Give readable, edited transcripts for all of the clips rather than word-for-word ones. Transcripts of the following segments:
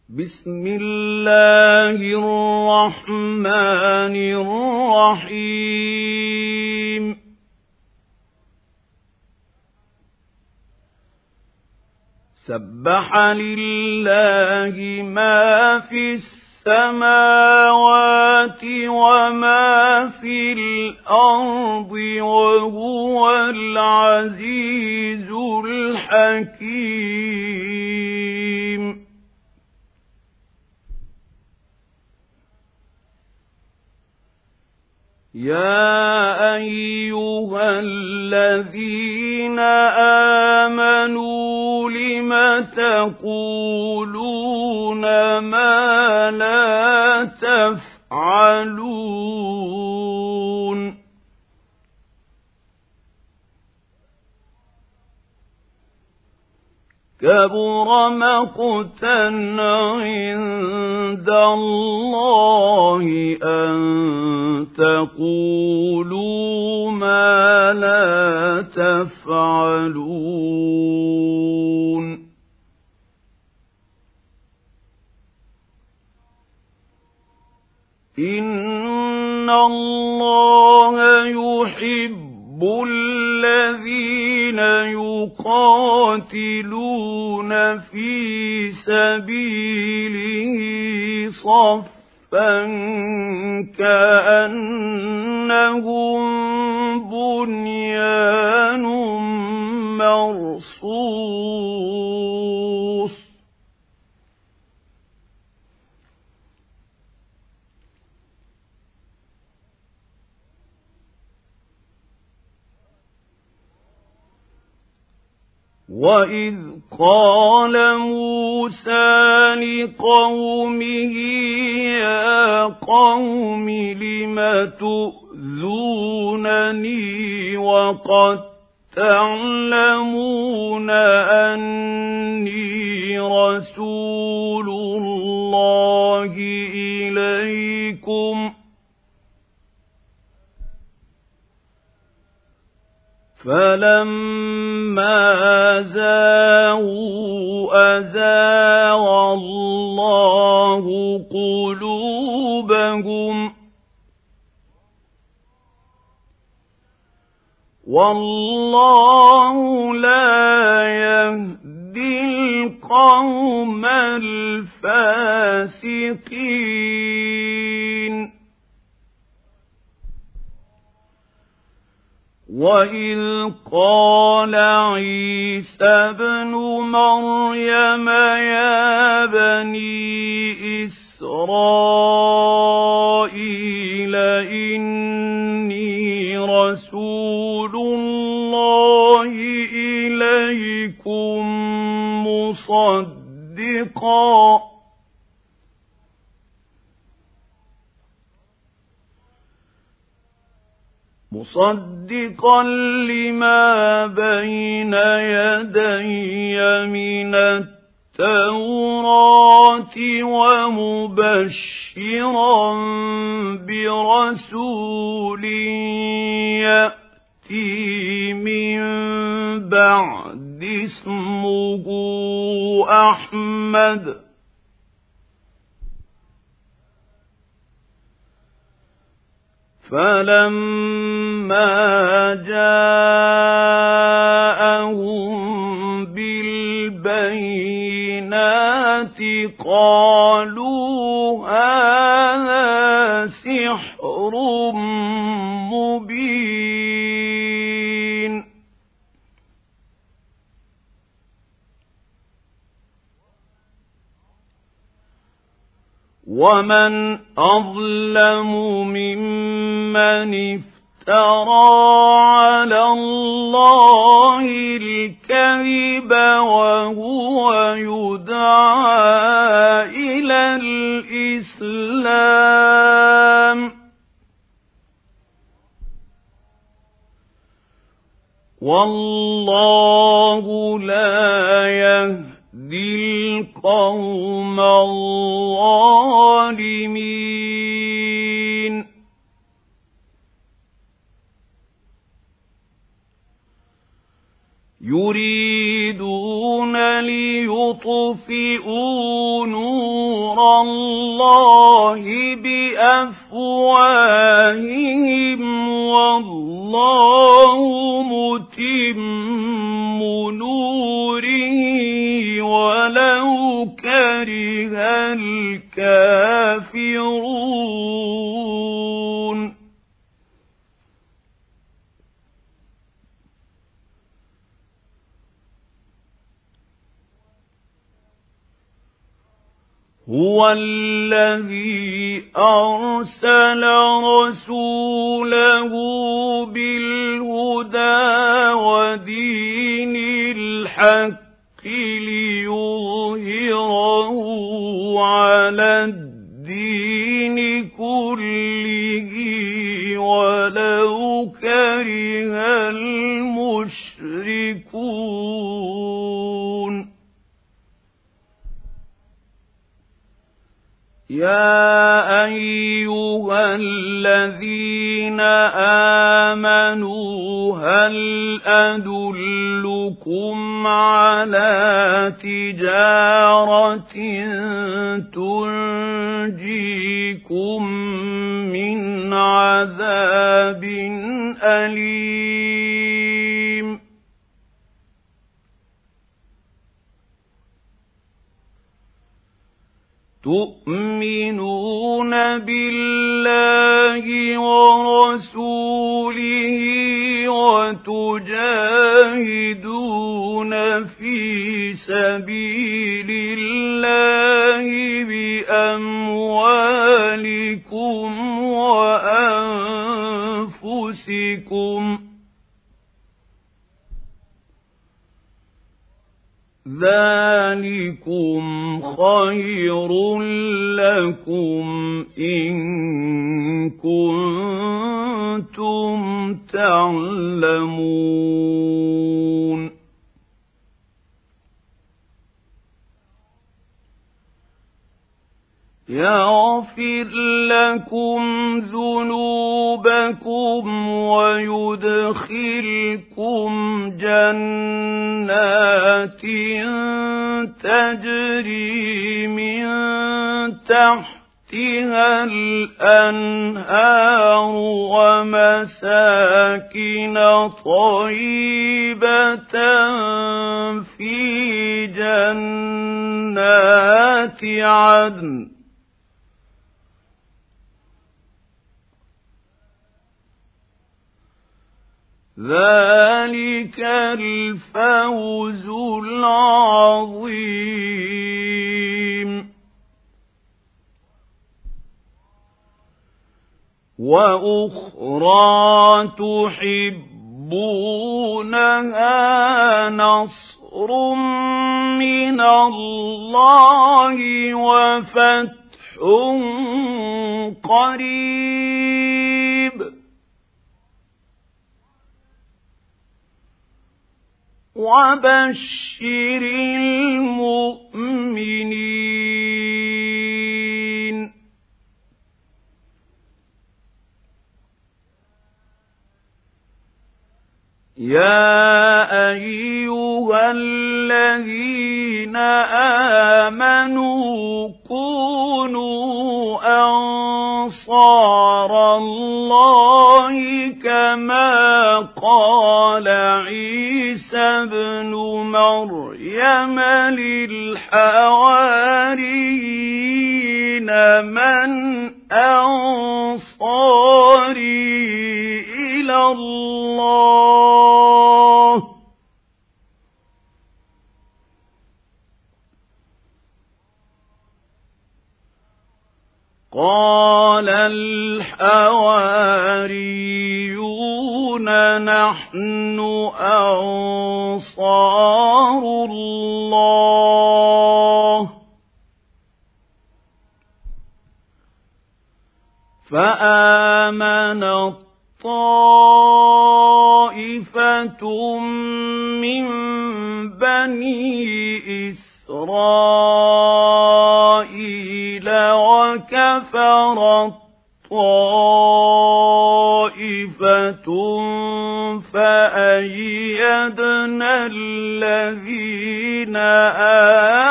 بسم الله الرحمن الرحيم سبح لله ما في السماوات وما في الأرض وهو العزيز الحكيم يا أيها الذين آمنوا لم تقولون ما لا تفعلون كبر مقتا عند الله أن تقولوا ما لا تفعلون إن الله يحب الذين يقاتلون في سبيله صفا كأنهم بنيان مرصوص وَإِذْ قَالَ مُوسَى لِقَوْمِهِ يَا قَوْمِ لِمَ تُؤْذُونَنِي وَقَدْ تَعْلَمُونَ أَنِّي رَسُولُ اللَّهِ إِلَيْكُمْ فَلَمَّا زَاغُوا أَزَاغَ اللَّهُ قُلُوبَهُمْ وَاللَّهُ لَا يَهْدِي الْقَوْمَ الْفَاسِقِينَ وَإِذْ قَالَ عِيسَى ابْنُ مَرْيَمَ يَا بَنِي إِسْرَائِيلَ إِنِّي رَسُولُ اللَّهِ إِلَيْكُمْ مصدقا لما بين يدي من التوراة ومبشرا برسول يأتي من بعد اسمه أحمد فَلَمَّا جَاءَهُم بِالْبَيِّنَاتِ قَالُوا هَذَا سِحْرٌ مُبِينٌ وَمَنْ أَظْلَمُ مِمَّنِ افْتَرَى عَلَى اللَّهِ الْكَذِبَ وَهُوَ يُدْعَى إِلَى الْإِسْلَامِ وَاللَّهُ لَا يَهْدِي الْقَوْمَ الظَّالِمِينَ يُرِيدُونَ لِيُطْفِئُوا ليطفئوا نور الله بأفواههم والله متم نوره ولو كره الكافرون هو الذي أرسل رسوله بالهدى ودين الحق ليظهره على الدين كله ولو كره المشركون يا أيها الذين آمنوا هل أدلكم على تجارة تنجيكم من عذاب أليم تؤمنون بالله ورسوله وتجاهدون في سبيل الله بأموالكم وأنفسكم ذلكم خير لكم إن كنتم تعلمون يغفر لكم ذنوبكم ويدخلكم جنات تجري من تحتها الأنهار ومساكن طيبة في جنات عدن ذلك الفوز العظيم وأخرى تحبونها نصر من الله وفتح قريب وبشر المؤمنين يا أيها الذين آمنوا كونوا أنصار الله كما قال عيسى ابن مريم للحواريين من أنصاري إلى الله قال الحواريون نحن أنصار الله فآمنت طائفة من بني إسرائيل وكفرت طائفة فأيدنا الذين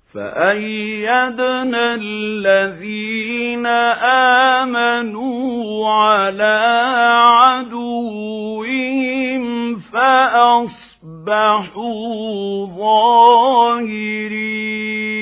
فأيدنا الذين آمنوا على عدوهم فأصبحوا ظاهرين.